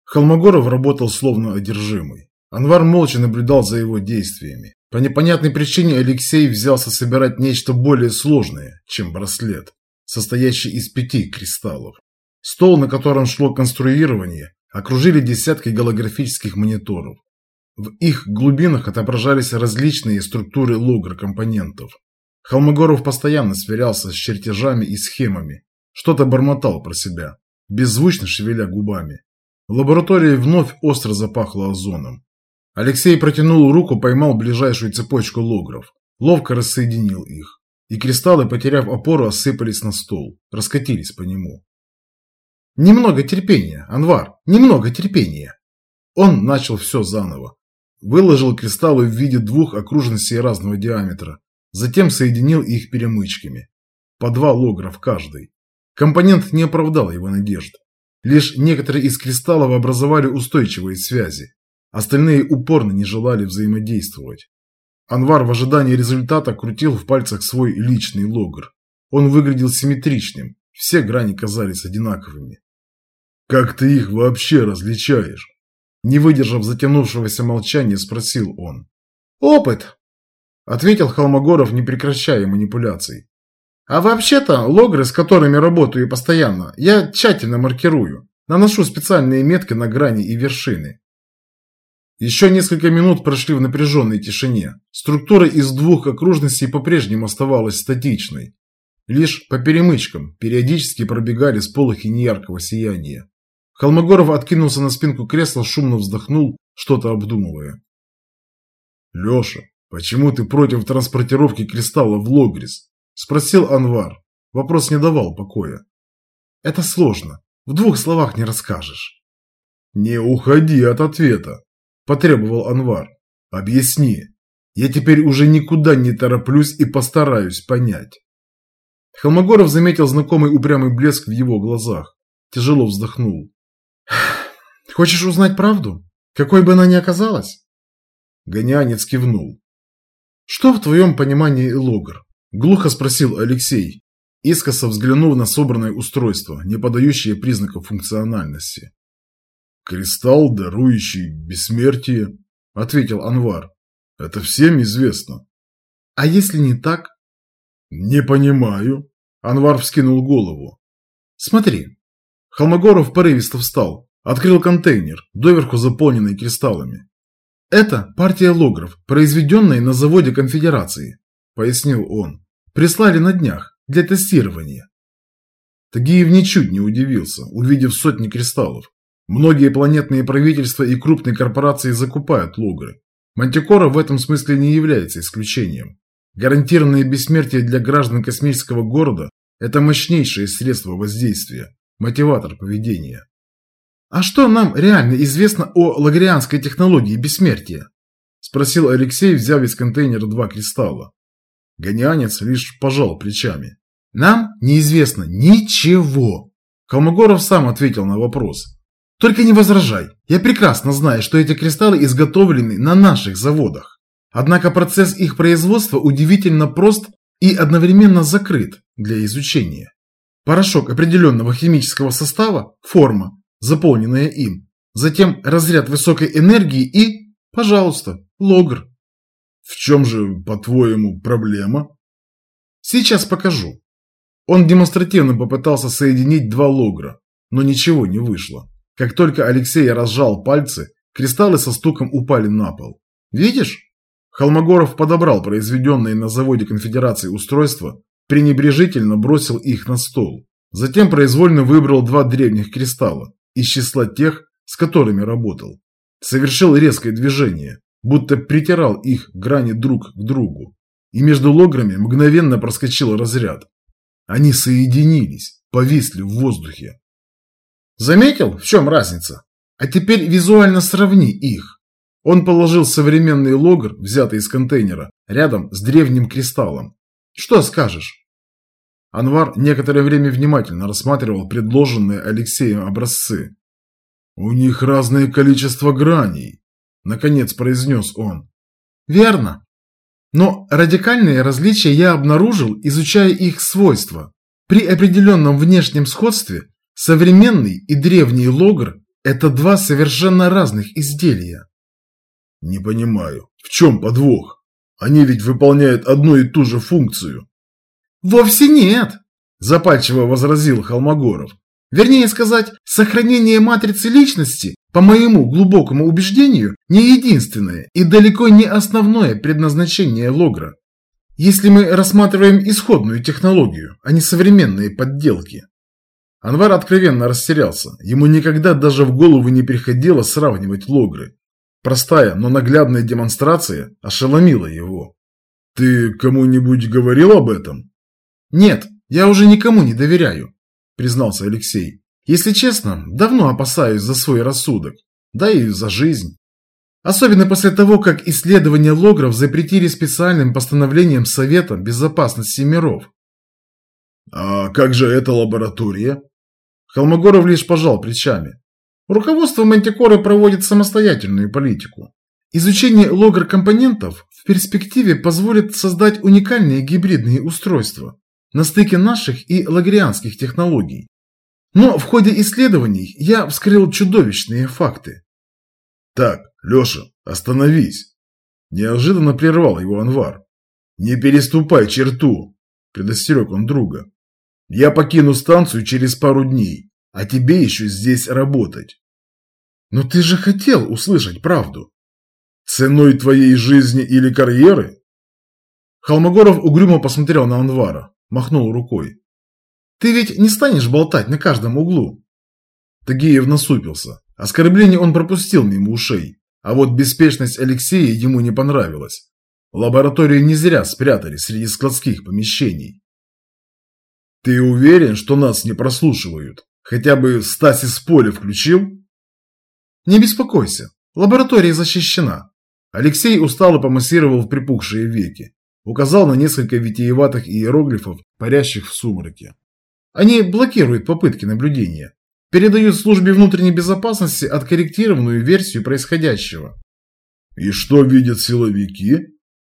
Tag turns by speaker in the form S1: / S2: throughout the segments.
S1: Холмогоров работал словно одержимый. Анвар молча наблюдал за его действиями. По непонятной причине Алексей взялся собирать нечто более сложное, чем браслет, состоящий из 5 кристаллов. Стол, на котором шло конструирование, окружили десятки голографических мониторов. В их глубинах отображались различные структуры логр-компонентов. Холмогоров постоянно сверялся с чертежами и схемами, что-то бормотал про себя, беззвучно шевеля губами. В лаборатории вновь остро запахло озоном. Алексей протянул руку, поймал ближайшую цепочку логров, ловко рассоединил их, и кристаллы, потеряв опору, осыпались на стол, раскатились по нему. «Немного терпения, Анвар, немного терпения!» Он начал все заново. Выложил кристаллы в виде 2 окружностей разного диаметра, затем соединил их перемычками. По 2 логра в каждой. Компонент не оправдал его надежд. Лишь некоторые из кристаллов образовали устойчивые связи. Остальные упорно не желали взаимодействовать. Анвар в ожидании результата крутил в пальцах свой личный логр. Он выглядел симметричным, все грани казались одинаковыми. «Как ты их вообще различаешь?» Не выдержав затянувшегося молчания, спросил он. «Опыт!» – ответил Холмогоров, не прекращая манипуляций. «А вообще-то логры, с которыми работаю постоянно, я тщательно маркирую, наношу специальные метки на грани и вершины». Еще несколько минут прошли в напряженной тишине. Структура из 2 окружностей по-прежнему оставалась статичной. Лишь по перемычкам периодически пробегали сполохи неяркого сияния. Холмогоров откинулся на спинку кресла, шумно вздохнул, что-то обдумывая. «Леша, почему ты против транспортировки кристалла в Логрис?» – спросил Анвар. Вопрос не давал покоя. «Это сложно. В 2 словах не расскажешь». «Не уходи от ответа», – потребовал Анвар. «Объясни. Я теперь уже никуда не тороплюсь и постараюсь понять». Холмогоров заметил знакомый упрямый блеск в его глазах. Тяжело вздохнул. «Хочешь узнать правду? Какой бы она ни оказалась?» Гонянец кивнул. «Что в твоем понимании логр?» – глухо спросил Алексей, искоса взглянув на собранное устройство, не подающее признаков функциональности. «Кристалл, дарующий бессмертие», – ответил Анвар. «Это всем известно». «А если не так?» «Не понимаю», – Анвар вскинул голову. «Смотри». Холмогоров порывисто встал, открыл контейнер, доверху заполненный кристаллами. «Это партия логров, произведенная на заводе Конфедерации», – пояснил он. «Прислали на днях, для тестирования». Тагиев ничуть не удивился, увидев сотни кристаллов. Многие планетные правительства и крупные корпорации закупают логры. Мантикора в этом смысле не является исключением. Гарантированное бессмертие для граждан космического города – это мощнейшее средство воздействия, мотиватор поведения. «А что нам реально известно о лагрианской технологии бессмертия?» – спросил Алексей, взяв из контейнера 2 кристалла. Гонянец лишь пожал плечами. «Нам неизвестно ничего!» Холмогоров сам ответил на вопрос. «Только не возражай, я прекрасно знаю, что эти кристаллы изготовлены на наших заводах. Однако процесс их производства удивительно прост и одновременно закрыт для изучения. Порошок определенного химического состава, форма, заполненная им, затем разряд высокой энергии и, пожалуйста, логр». «В чем же, по-твоему, проблема?» «Сейчас покажу». Он демонстративно попытался соединить 2 логра, но ничего не вышло. Как только Алексей разжал пальцы, кристаллы со стуком упали на пол. «Видишь?» Холмогоров подобрал произведенные на заводе Конфедерации устройства, пренебрежительно бросил их на стол. Затем произвольно выбрал 2 древних кристалла из числа тех, с которыми работал. Совершил резкое движение, будто притирал их грани друг к другу. И между лограми мгновенно проскочил разряд. Они соединились, повисли в воздухе. «Заметил, в чем разница? А теперь визуально сравни их». Он положил современный логр, взятый из контейнера, рядом с древним кристаллом. «Что скажешь?» Анвар некоторое время внимательно рассматривал предложенные Алексеем образцы. «У них разное количество граней», – наконец произнес он. «Верно. Но радикальные различия я обнаружил, изучая их свойства. При определенном внешнем сходстве современный и древний логр – Это два совершенно разных изделия. Не понимаю, в чем подвох? Они ведь выполняют одну и ту же функцию. Вовсе нет, запальчиво возразил Холмогоров. Вернее сказать, сохранение матрицы личности, по моему глубокому убеждению, не единственное и далеко не основное предназначение логра. Если мы рассматриваем исходную технологию, а не современные подделки. Анвар откровенно растерялся. Ему никогда даже в голову не приходило сравнивать логры. Простая, но наглядная демонстрация ошеломила его. «Ты кому-нибудь говорил об этом?» «Нет, я уже никому не доверяю», признался Алексей. «Если честно, давно опасаюсь за свой рассудок, да и за жизнь. Особенно после того, как исследования логров запретили специальным постановлением Совета Безопасности миров». «А как же эта лаборатория?» Холмогоров лишь пожал плечами. Руководство Мантикоры проводит самостоятельную политику. Изучение логр-компонентов в перспективе позволит создать уникальные гибридные устройства на стыке наших и лагрианских технологий. Но в ходе исследований я вскрыл чудовищные факты. «Так, Леша, остановись!» Неожиданно прервал его Анвар. «Не переступай черту!» – предостерег он друга. «Я покину станцию через пару дней, а тебе еще здесь работать». «Но ты же хотел услышать правду». «Ценой твоей жизни или карьеры?» Холмогоров угрюмо посмотрел на Анвара, махнул рукой. «Ты ведь не станешь болтать на каждом углу?» Тагиев насупился. Оскорбление он пропустил мимо ушей, а вот беспечность Алексея ему не понравилась. Лабораторию не зря спрятали среди складских помещений. «Ты уверен, что нас не прослушивают? Хотя бы стасис поля включил?» «Не беспокойся, лаборатория защищена». Алексей устало помассировал припухшие веки, указал на несколько витиеватых иероглифов, парящих в сумраке. «Они блокируют попытки наблюдения, передают службе внутренней безопасности откорректированную версию происходящего». «И что видят силовики?»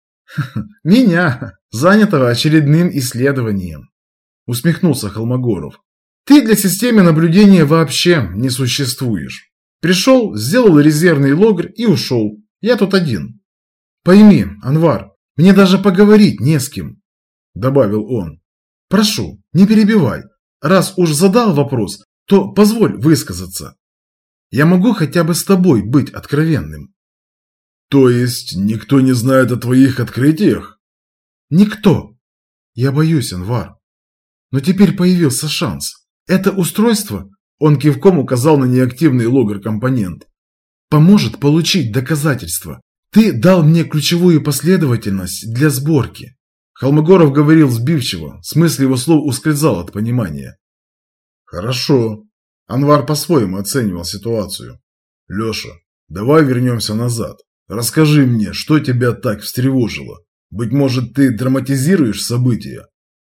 S1: «Меня, занятого очередным исследованием», усмехнулся Холмогоров. «Ты для системы наблюдения вообще не существуешь. Пришел, сделал резервный логр и ушел. Я тут один. Пойми, Анвар, мне даже поговорить не с кем», добавил он. «Прошу, не перебивай. Раз уж задал вопрос, то позволь высказаться. Я могу хотя бы с тобой быть откровенным». «То есть никто не знает о твоих открытиях?» «Никто. Я боюсь, Анвар. Но теперь появился шанс. Это устройство, он кивком указал на неактивный логр-компонент, поможет получить доказательства. Ты дал мне ключевую последовательность для сборки». Холмогоров говорил сбивчиво, смысл его слов ускользал от понимания. «Хорошо». Анвар по-своему оценивал ситуацию. «Леша, давай вернемся назад. Расскажи мне, что тебя так встревожило. Быть может, ты драматизируешь события?»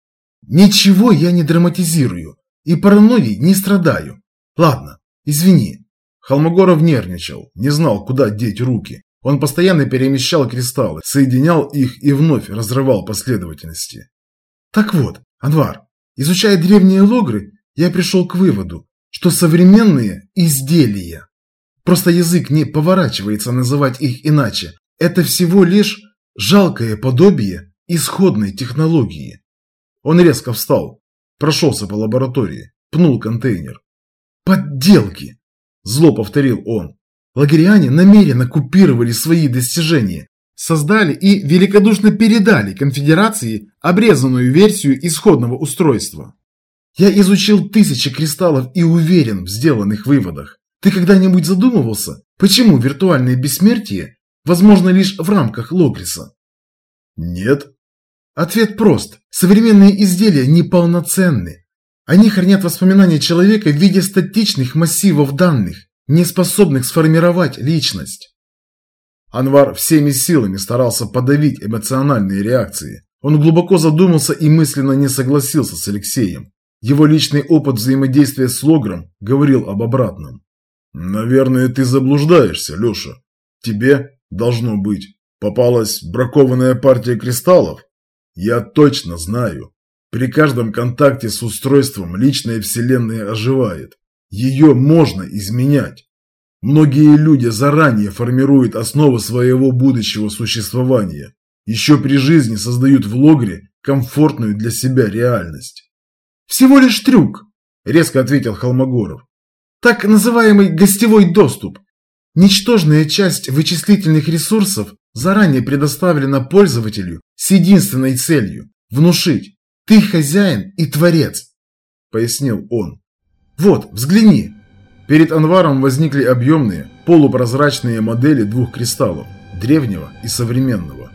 S1: «Ничего я не драматизирую и паранойей не страдаю. Ладно, извини». Холмогоров нервничал, не знал, куда деть руки. Он постоянно перемещал кристаллы, соединял их и вновь разрывал последовательности. «Так вот, Анвар, изучая древние логры, я пришел к выводу, что современные изделия, просто язык не поворачивается называть их иначе, это всего лишь жалкое подобие исходной технологии». Он резко встал, прошелся по лаборатории, пнул контейнер. «Подделки!» – зло повторил он. «Лагриане намеренно купировали свои достижения, создали и великодушно передали конфедерации обрезанную версию исходного устройства. Я изучил тысячи кристаллов и уверен в сделанных выводах. Ты когда-нибудь задумывался, почему виртуальное бессмертие возможно лишь в рамках Логриса?» «Нет». Ответ прост. Современные изделия неполноценны. Они хранят воспоминания человека в виде статичных массивов данных, не способных сформировать личность. Анвар всеми силами старался подавить эмоциональные реакции. Он глубоко задумался и мысленно не согласился с Алексеем. Его личный опыт взаимодействия с логром говорил об обратном. «Наверное, ты заблуждаешься, Леша. Тебе, должно быть, попалась бракованная партия кристаллов? Я точно знаю. При каждом контакте с устройством личная вселенная оживает. Ее можно изменять. Многие люди заранее формируют основы своего будущего существования. Еще при жизни создают в логре комфортную для себя реальность. «Всего лишь трюк», – резко ответил Холмогоров. «Так называемый гостевой доступ. Ничтожная часть вычислительных ресурсов заранее предоставлена пользователю с единственной целью – внушить: ты хозяин и творец», – пояснил он. «Вот, взгляни». Перед Анваром возникли объемные, полупрозрачные модели двух кристаллов – древнего и современного.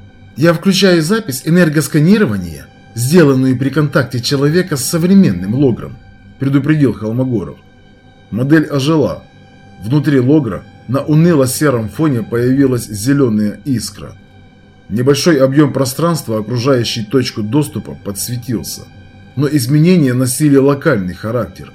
S1: «Я включаю запись энергосканирования, сделанную при контакте человека с современным логром», – предупредил Холмогоров. Модель ожила. Внутри логра на уныло-сером фоне появилась зеленая искра. Небольшой объем пространства, окружающий точку доступа, подсветился. Но изменения носили локальный характер.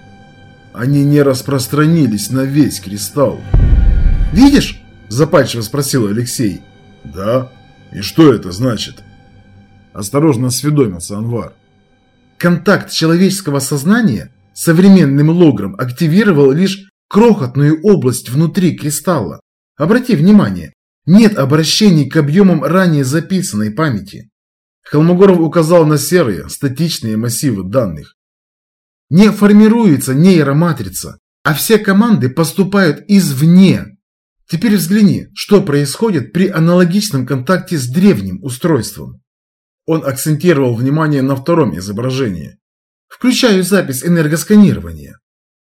S1: Они не распространились на весь кристалл. «Видишь?» – запальчиво спросил Алексей. «Да. И что это значит?» Осторожно осведомился Анвар. Контакт человеческого сознания с современным логром активировал лишь крохотную область внутри кристалла. Обрати внимание, нет обращений к объемам ранее записанной памяти. Холмогоров указал на серые, статичные массивы данных. Не формируется нейроматрица, а все команды поступают извне. Теперь взгляни, что происходит при аналогичном контакте с древним устройством. Он акцентировал внимание на втором изображении. Включаю запись энергосканирования.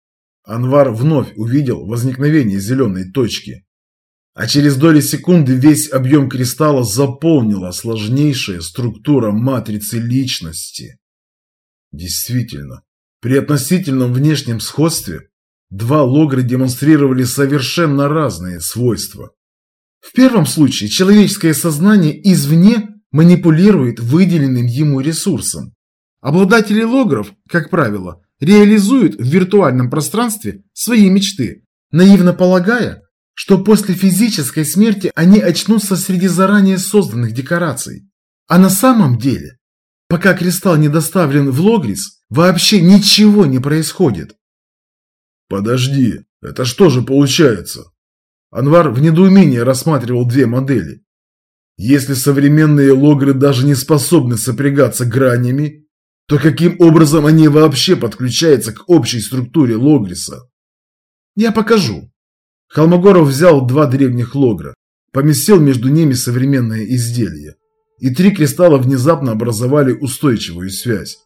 S1: Анвар вновь увидел возникновение зеленой точки. А через доли секунды весь объем кристалла заполнила сложнейшая структура матрицы личности. Действительно, при относительном внешнем сходстве два логра демонстрировали совершенно разные свойства. В первом случае человеческое сознание извне манипулирует выделенным ему ресурсом. Обладатели логров, как правило, реализуют в виртуальном пространстве свои мечты, наивно полагая, что после физической смерти они очнутся среди заранее созданных декораций. А на самом деле, пока кристалл не доставлен в Логрис, вообще ничего не происходит. «Подожди, это что же получается?» Анвар в недоумении рассматривал две модели. Если современные логры даже не способны сопрягаться гранями, то каким образом они вообще подключаются к общей структуре Логриса? «Я покажу». Холмогоров взял два древних логра, поместил между ними современное изделие, и три кристалла внезапно образовали устойчивую связь.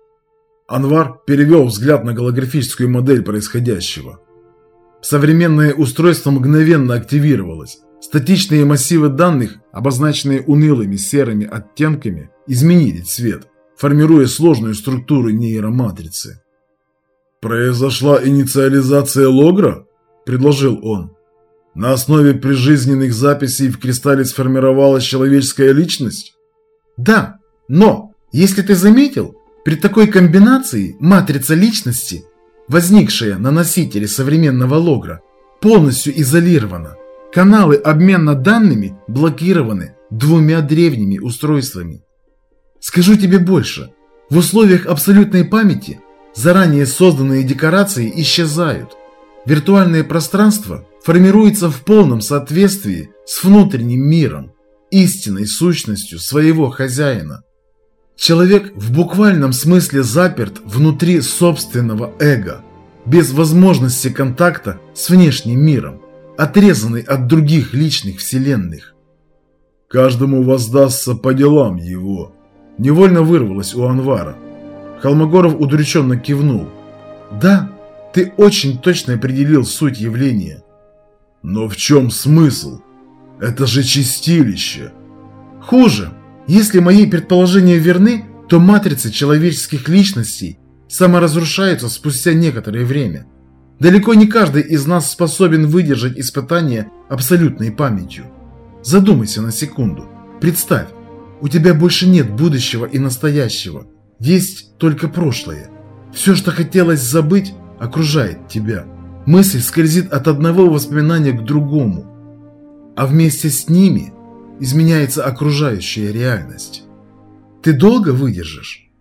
S1: Анвар перевел взгляд на голографическую модель происходящего. Современное устройство мгновенно активировалось. Статичные массивы данных, обозначенные унылыми серыми оттенками, изменили цвет, формируя сложную структуру нейроматрицы. «Произошла инициализация логра?» – предложил он. «На основе прижизненных записей в кристалле сформировалась человеческая личность?» «Да, но, если ты заметил, при такой комбинации матрица личности, возникшая на носителе современного логра, полностью изолирована. Каналы обмена данными блокированы двумя древними устройствами. Скажу тебе больше, в условиях абсолютной памяти заранее созданные декорации исчезают. Виртуальное пространство формируется в полном соответствии с внутренним миром, истинной сущностью своего хозяина. Человек в буквальном смысле заперт внутри собственного эго, без возможности контакта с внешним миром, отрезанный от других личных вселенных. «Каждому воздастся по делам его», – невольно вырвалось у Анвара. Холмогоров удрученно кивнул. «Да, ты очень точно определил суть явления». «Но в чем смысл? Это же чистилище!» «Хуже. Если мои предположения верны, то матрицы человеческих личностей саморазрушаются спустя некоторое время. Далеко не каждый из нас способен выдержать испытание абсолютной памятью. Задумайся на секунду. Представь, у тебя больше нет будущего и настоящего. Есть только прошлое. Все, что хотелось забыть, окружает тебя. Мысль скользит от одного воспоминания к другому. А вместе с ними изменяется окружающая реальность. Ты долго выдержишь?»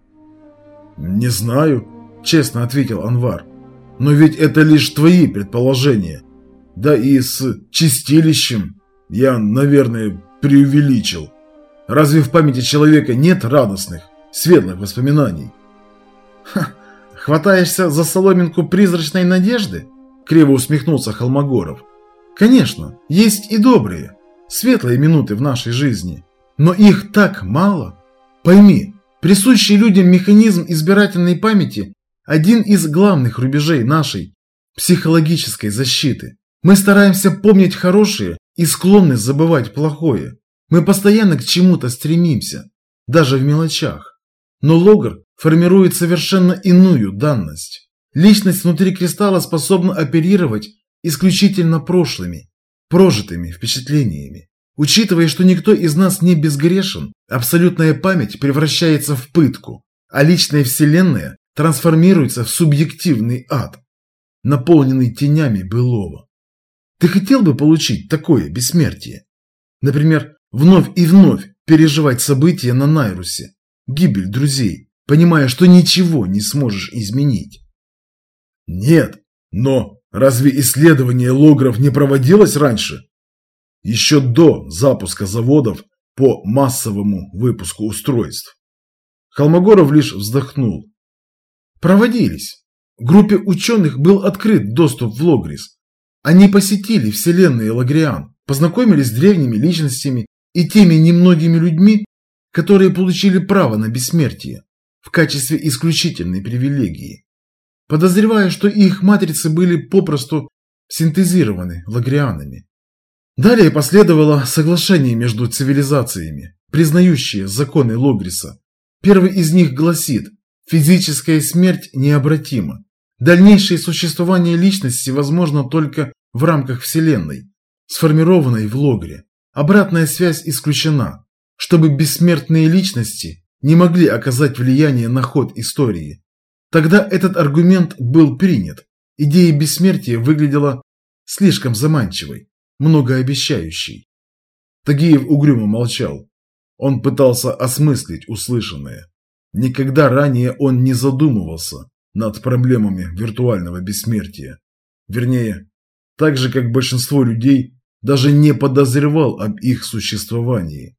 S1: «Не знаю», – честно ответил Анвар. «Но ведь это лишь твои предположения. Да и с чистилищем я, наверное, преувеличил. Разве в памяти человека нет радостных, светлых воспоминаний?
S2: Хватаешься за соломинку призрачной надежды? Криво усмехнулся Холмогоров. Конечно, есть и добрые, светлые минуты в нашей жизни, но их так мало. Пойми, присущий людям механизм избирательной памяти – один из главных рубежей нашей психологической защиты. Мы стараемся помнить хорошее и склонны забывать плохое. Мы постоянно к чему-то стремимся, даже в мелочах. Но логр формирует совершенно иную данность. Личность внутри кристалла способна оперировать исключительно прошлыми, прожитыми впечатлениями. Учитывая, что никто из нас не безгрешен, абсолютная память превращается в пытку, а личная вселенная трансформируется в субъективный ад, наполненный тенями былого. Ты хотел бы получить такое бессмертие? Например, вновь и вновь переживать события на Найрусе, гибель друзей, понимая, что ничего не сможешь изменить?
S1: Нет, но разве исследование логров не проводилось раньше? Еще до запуска заводов по массовому выпуску устройств. Холмогоров лишь вздохнул.
S2: Проводились. Группе ученых был открыт доступ в Логрис. Они посетили вселенные Лагриан, познакомились с древними личностями и теми немногими людьми, которые получили право на бессмертие в качестве исключительной привилегии, подозревая, что их матрицы были попросту синтезированы лагрианами. Далее последовало соглашение между цивилизациями, признающее законы Логриса. Первый из них гласит: физическая смерть необратима. Дальнейшее существование личности возможно только в рамках Вселенной, сформированной в Логре. Обратная связь исключена, чтобы бессмертные личности не могли оказать влияние на ход истории. Тогда этот аргумент был принят. Идея бессмертия выглядела слишком заманчивой, многообещающей.
S1: Тагиев угрюмо молчал. Он пытался осмыслить услышанное. Никогда ранее он не задумывался над проблемами виртуального бессмертия. Вернее, так же, как большинство людей, даже не подозревал об их существовании.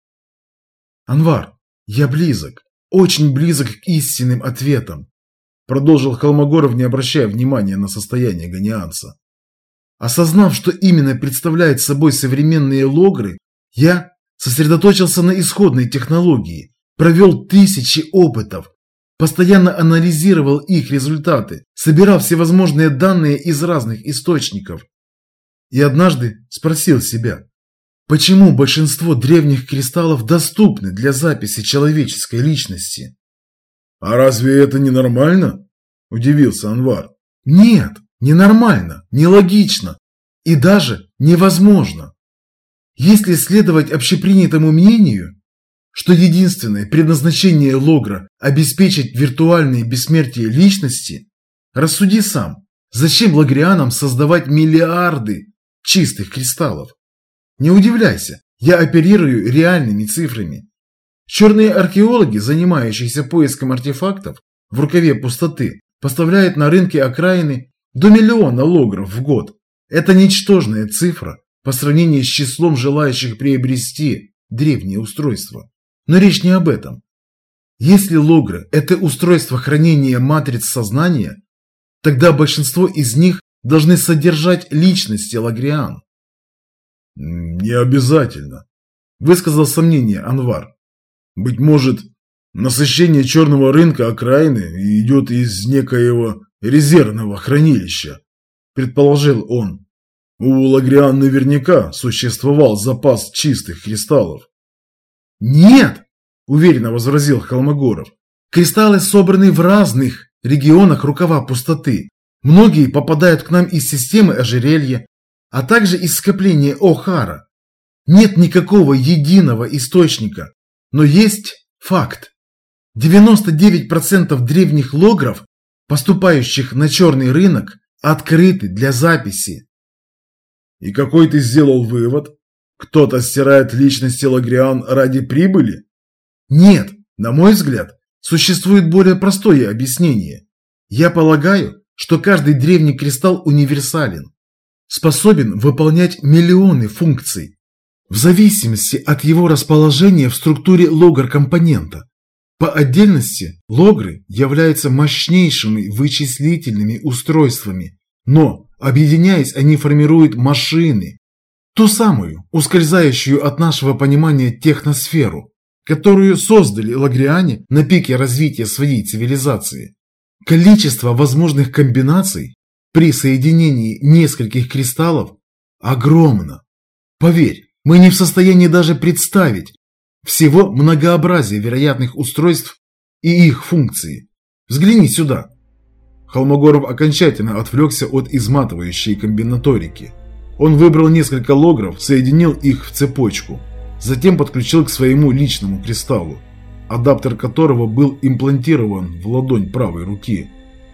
S2: «Анвар, я близок, очень близок к истинным ответам»,
S1: продолжил Холмогоров, не обращая внимания на состояние ганианца.
S2: «Осознав, что именно представляют собой современные логры, я сосредоточился на исходной технологии, провел тысячи опытов, постоянно анализировал их результаты, собирал всевозможные данные из разных источников. И однажды спросил себя, почему большинство древних кристаллов доступны для записи человеческой личности?
S1: «А разве это не нормально?» – удивился Анвар.
S2: «Нет, ненормально, нелогично и даже невозможно. Если следовать общепринятому мнению, что единственное предназначение логра – обеспечить виртуальное бессмертие личности, рассуди сам, зачем лагрианам создавать миллиарды чистых кристаллов? Не удивляйся, я оперирую реальными цифрами. Черные археологи, занимающиеся поиском артефактов в рукаве пустоты, поставляют на рынки окраины до 1 миллиона логров в год. Это ничтожная цифра по сравнению с числом желающих приобрести древние устройства. Но речь не об этом. Если логры – это устройство хранения матриц сознания, тогда большинство из них должны содержать личности лагриан.
S1: «Не обязательно», – высказал сомнение Анвар. «Быть может, насыщение черного рынка окраины идет из некоего резервного хранилища», – предположил он. «У лагриан наверняка существовал запас чистых кристаллов».
S2: «Нет!» – уверенно возразил Холмогоров. «Кристаллы собраны в разных регионах рукава пустоты. Многие попадают к нам из системы ожерелья, а также из скопления О'Хара. Нет никакого единого источника, но есть факт. 99% древних логров, поступающих на черный рынок, открыты для записи».
S1: «И какой ты сделал вывод? Кто-то стирает личности лагриан ради прибыли?»
S2: Нет, на мой взгляд, существует более простое объяснение. Я полагаю, что каждый древний кристалл универсален. способен выполнять миллионы функций, в зависимости от его расположения в структуре логр-компонента. По отдельности логры являются мощнейшими вычислительными устройствами, но, объединяясь, они формируют машины, ту самую, ускользающую от нашего понимания техносферу, которую создали лагриане на пике развития своей цивилизации. Количество возможных комбинаций при соединении нескольких кристаллов огромно. Поверь, мы не в состоянии даже представить всего многообразия вероятных устройств и их функций. Взгляни сюда. Холмогоров окончательно отвлекся от изматывающей комбинаторики. Он выбрал несколько логров, соединил их в цепочку, затем подключил к своему личному кристаллу, адаптер которого был имплантирован в ладонь правой руки.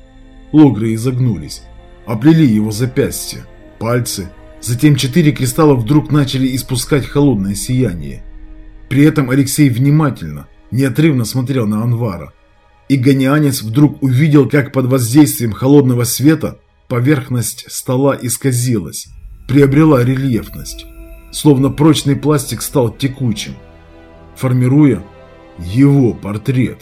S2: Логры изогнулись, оплели его запястье, пальцы, затем 4 кристалла вдруг начали испускать холодное сияние. При этом Алексей внимательно, неотрывно смотрел на Анвара, и гонианец вдруг увидел, как под воздействием холодного света поверхность стола исказилась, приобрела рельефность, словно прочный пластик стал текучим, формируя его портрет.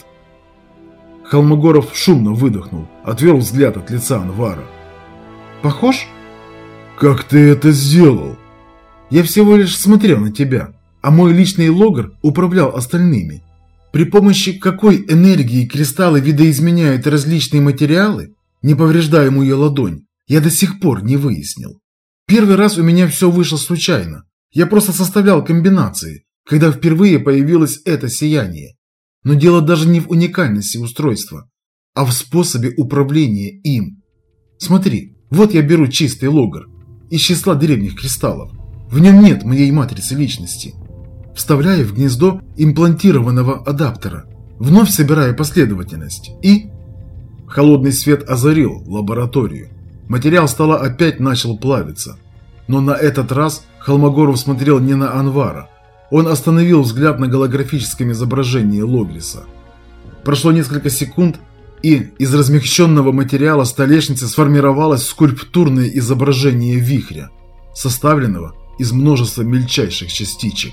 S2: Холмогоров шумно выдохнул, отвел взгляд от лица Анвара. «Похож?» «Как ты это сделал?» «Я всего лишь смотрел на тебя, а мой личный логр управлял остальными. При помощи какой энергии кристаллы видоизменяют различные материалы, не повреждая мою ладонь, я до сих пор не выяснил. Первый раз у меня все вышло случайно. Я просто составлял комбинации, когда впервые появилось это сияние. Но дело даже не в уникальности устройства, а в способе управления им. Смотри, вот я беру чистый логр из числа древних кристаллов. В нем нет моей матрицы личности. Вставляю в гнездо имплантированного адаптера, вновь собирая последовательность и... Холодный свет озарил лабораторию. Материал стола опять начал плавиться. Но на этот раз Холмогоров смотрел не на Анвара. Он остановил взгляд на голографическом изображении Логриса. Прошло несколько секунд, и из размягченного материала столешницы сформировалось скульптурное изображение вихря, составленного из множества мельчайших частичек.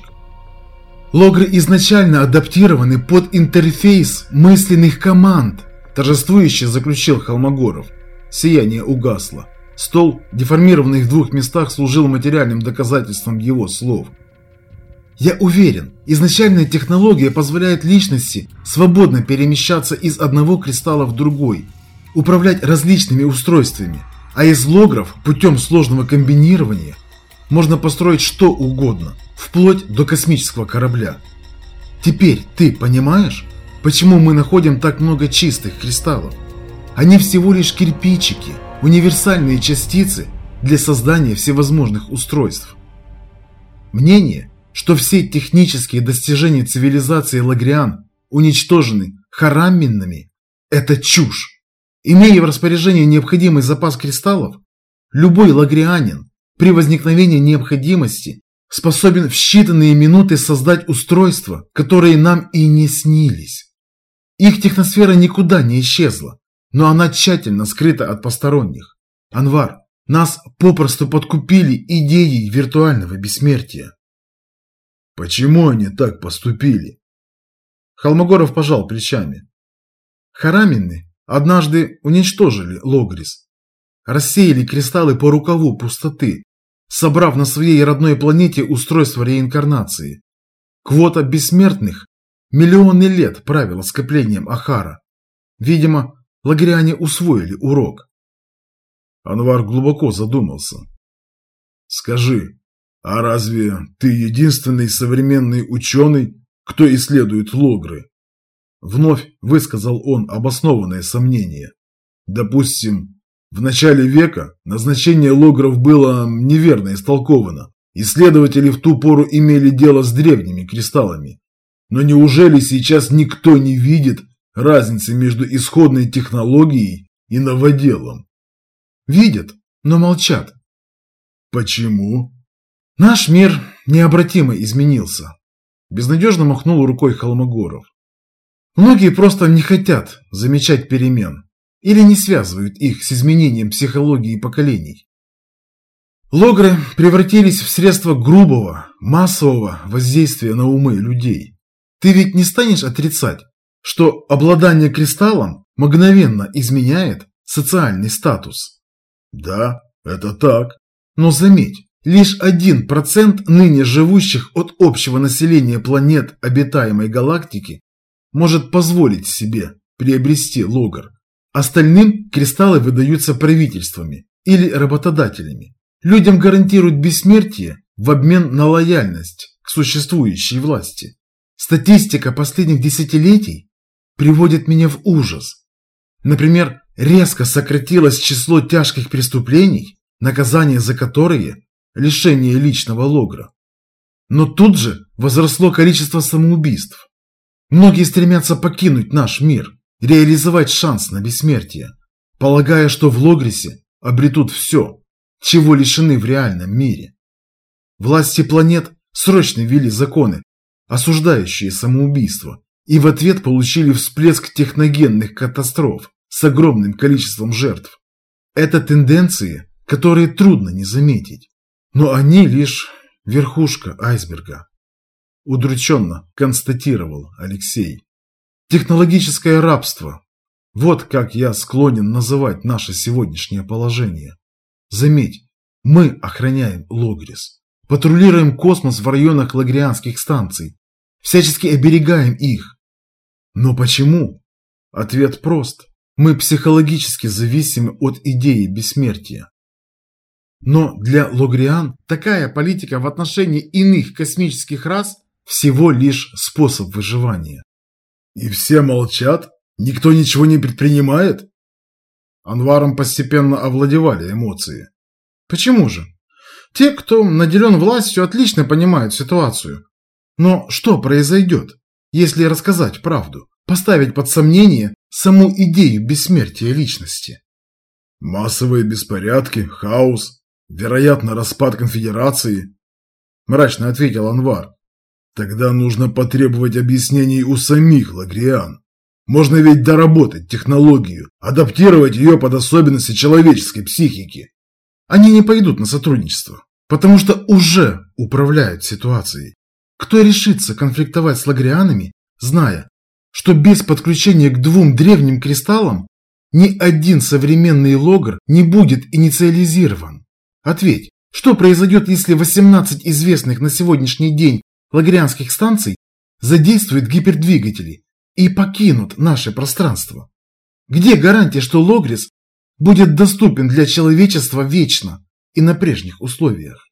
S2: Логры изначально адаптированы под интерфейс мысленных команд, торжествующе заключил Холмогоров. Сияние угасло. Стол, деформированный в 2 местах, служил материальным доказательством его слов. Я уверен, изначальная технология позволяет личности свободно перемещаться из одного кристалла в другой, управлять различными устройствами, а из логров путем сложного комбинирования можно построить что угодно, вплоть до космического корабля. Теперь ты понимаешь, почему мы находим так много чистых кристаллов? Они всего лишь кирпичики, универсальные частицы для создания всевозможных устройств. Мнение, что все технические достижения цивилизации лагриан уничтожены харамминами, это чушь. Имея в распоряжении необходимый запас кристаллов, любой лагрианин при возникновении необходимости способен в считанные минуты создать устройства, которые нам и не снились. Их техносфера никуда не исчезла, но она тщательно скрыта от посторонних. Анвар, нас попросту подкупили идеей виртуального бессмертия.
S1: Почему они так поступили?
S2: Холмогоров пожал плечами. Харамины однажды уничтожили Логрис, рассеяли кристаллы по рукаву пустоты, собрав на своей родной планете устройство реинкарнации. Квота бессмертных миллионы лет правила скоплением Ахара. Видимо, лагриане усвоили урок.
S1: Анвар глубоко задумался. Скажи, а разве ты единственный современный ученый, кто исследует логры?
S2: Вновь высказал он обоснованное сомнение.
S1: Допустим, в начале века назначение логров было неверно истолковано. Исследователи в ту пору имели дело с древними кристаллами. Но неужели сейчас никто не видит разницы между исходной технологией и новоделом?
S2: Видят, но молчат.
S1: Почему?
S2: Наш мир необратимо изменился. Безнадежно махнул рукой Холмогоров. Многие просто не хотят замечать перемен или не связывают их с изменением психологии поколений. Логры превратились в средство грубого, массового воздействия на умы людей. Ты ведь не станешь отрицать, что обладание кристаллом мгновенно изменяет социальный статус?
S1: Да, это так.
S2: Но заметь, лишь 1% ныне живущих от общего населения планет обитаемой галактики может позволить себе приобрести логр. Остальным кристаллы выдаются правительствами или работодателями. Людям гарантируют бессмертие в обмен на лояльность к существующей власти. Статистика последних десятилетий приводит меня в ужас. Например, резко сократилось число тяжких преступлений, наказание за которые – лишение личного логра. Но тут же возросло количество самоубийств. Многие стремятся покинуть наш мир, реализовать шанс на бессмертие, полагая, что в логрисе обретут все, чего лишены в реальном мире. Власти планет срочно ввели законы, осуждающие самоубийство, и в ответ получили всплеск техногенных катастроф с огромным количеством жертв. Это тенденции, которые трудно не заметить, но они лишь верхушка айсберга. Удрученно констатировал Алексей. Технологическое рабство. Вот как я склонен называть наше сегодняшнее положение. Заметь, мы охраняем Логрис, патрулируем космос в районах лагрианских станций, всячески оберегаем их. Но почему? Ответ прост. Мы психологически зависимы от идеи бессмертия. Но для логриан такая политика в отношении иных космических рас всего лишь способ выживания.
S1: И все молчат? Никто ничего не предпринимает?
S2: Анваром постепенно овладевали эмоции. Почему же? Те, кто наделен властью, отлично понимают ситуацию. Но что произойдет, если рассказать правду, поставить под сомнение саму идею бессмертия личности?
S1: Массовые беспорядки, хаос, вероятно, распад конфедерации, мрачно ответил Анвар. Тогда нужно потребовать объяснений у самих лагриан. Можно ведь доработать технологию, адаптировать ее под особенности человеческой психики.
S2: Они не пойдут на сотрудничество, потому что уже управляют ситуацией. Кто решится конфликтовать с лагрианами, зная, что без подключения к 2 древним кристаллам ни один современный логр не будет инициализирован? Ответь, что произойдет, если 18 известных на сегодняшний день лагрианских станций задействуют гипердвигатели и покинут наше пространство? Где гарантия, что Логрис будет доступен для человечества вечно и на прежних условиях?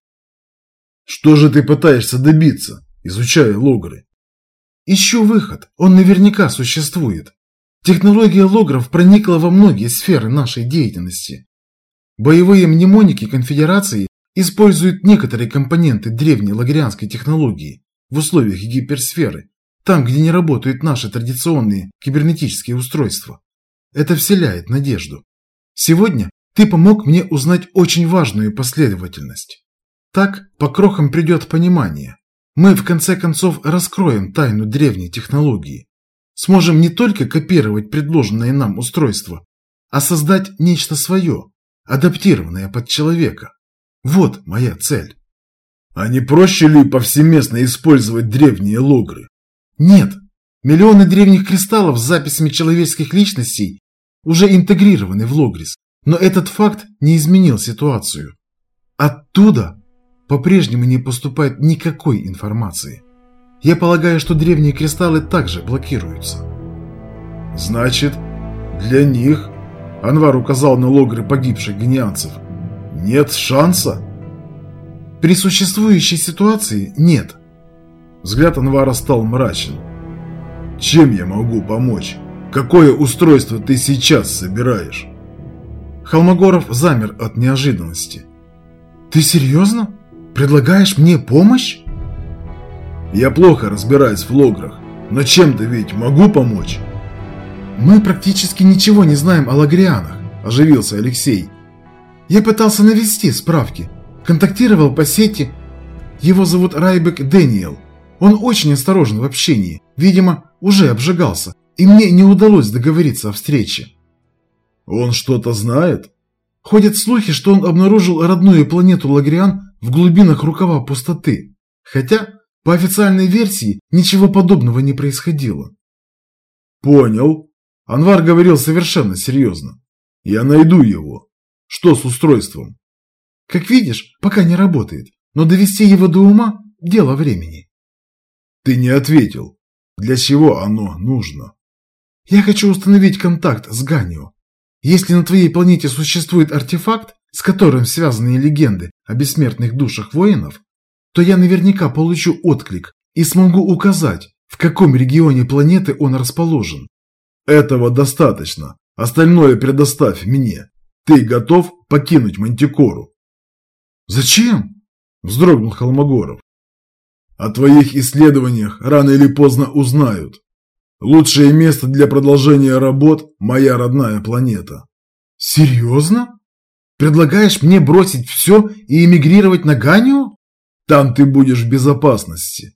S1: Что же ты пытаешься добиться, изучая логры?
S2: Ищу выход, он наверняка существует. Технология логров проникла во многие сферы нашей деятельности. Боевые мнемоники конфедерации используют некоторые компоненты древней лагрианской технологии в условиях гиперсферы, там, где не работают наши традиционные кибернетические устройства. Это вселяет надежду. Сегодня ты помог мне узнать очень важную последовательность. Так по крохам придет понимание. Мы в конце концов раскроем тайну древней технологии. Сможем не только копировать предложенное нам устройство, а создать нечто свое, адаптированное под человека. Вот моя цель.
S1: А не проще ли повсеместно использовать древние логры?
S2: Нет. Миллионы древних кристаллов с записями человеческих личностей уже интегрированы в Логрис, но этот факт не изменил ситуацию. Оттуда по-прежнему не поступает никакой информации. Я полагаю, что древние кристаллы также блокируются.
S1: Значит, для них, Анвар указал на логры погибших генианцев, нет шанса?
S2: При существующей ситуации нет.
S1: Взгляд Анвара стал мрачен. Чем я могу помочь? Какое устройство ты сейчас собираешь?
S2: Холмогоров замер от неожиданности. Ты серьезно? Предлагаешь мне помощь?
S1: Я плохо разбираюсь в лограх, но чем-то ведь могу помочь.
S2: Мы практически ничего не знаем о лагрианах, оживился Алексей. Я пытался навести справки, контактировал по сети. Его зовут Райбек Дэниел. Он очень осторожен в общении, видимо, уже обжигался, и мне не удалось договориться о встрече.
S1: Он что-то знает?
S2: Ходят слухи, что он обнаружил родную планету Лагриан в глубинах рукава пустоты. Хотя, по официальной версии, ничего подобного не происходило.
S1: Понял. Анвар говорил совершенно серьезно. Я найду его. Что с устройством?
S2: Как видишь, пока не работает, но довести его до ума – дело времени.
S1: Ты не ответил. Для чего оно нужно?
S2: Я хочу установить контакт с Ганио. Если на твоей планете существует артефакт, с которым связаны легенды о бессмертных душах воинов, то я наверняка получу отклик и смогу указать, в каком регионе планеты он расположен.
S1: Этого достаточно. Остальное предоставь мне. Ты готов покинуть Мантикору?
S2: Зачем?
S1: Вздрогнул Холмогоров. О твоих исследованиях рано или поздно узнают. Лучшее место для продолжения работ – моя родная планета.
S2: Серьезно? Предлагаешь мне бросить все и эмигрировать на Ганио?
S1: Там ты будешь в безопасности.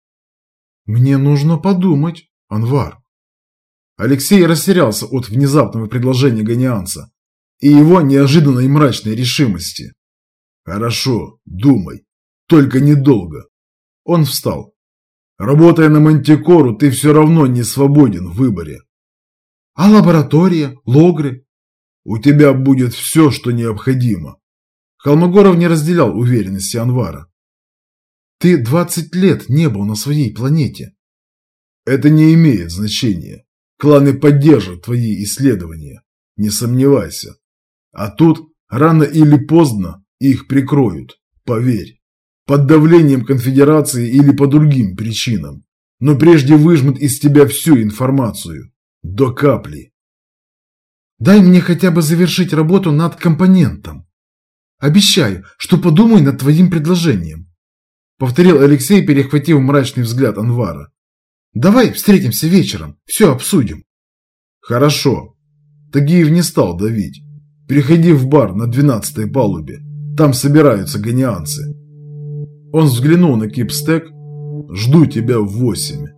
S2: Мне нужно подумать, Анвар.
S1: Алексей растерялся от внезапного предложения ганианца и его неожиданной мрачной решимости. Хорошо, думай, только недолго. Он встал. Работая на Мантикору, ты все равно не свободен в выборе.
S2: А лаборатория, логры?
S1: У тебя будет все, что необходимо. Холмогоров не разделял уверенности Анвара.
S2: Ты 20 лет не был на своей планете.
S1: Это не имеет значения. Кланы поддержат твои исследования. Не сомневайся. А тут рано или поздно их прикроют, поверь. Под давлением конфедерации или по другим причинам. Но прежде выжмут из тебя всю информацию. До капли.
S2: Дай мне хотя бы завершить работу над компонентом. Обещаю, что подумаю над твоим предложением. Повторил Алексей, перехватив мрачный взгляд Анвара. Давай встретимся вечером, все обсудим.
S1: Хорошо. Тагиев не стал давить. Приходи в бар на 12-й палубе. Там собираются ганианцы. Он взглянул на кипстек. Жду тебя в 8.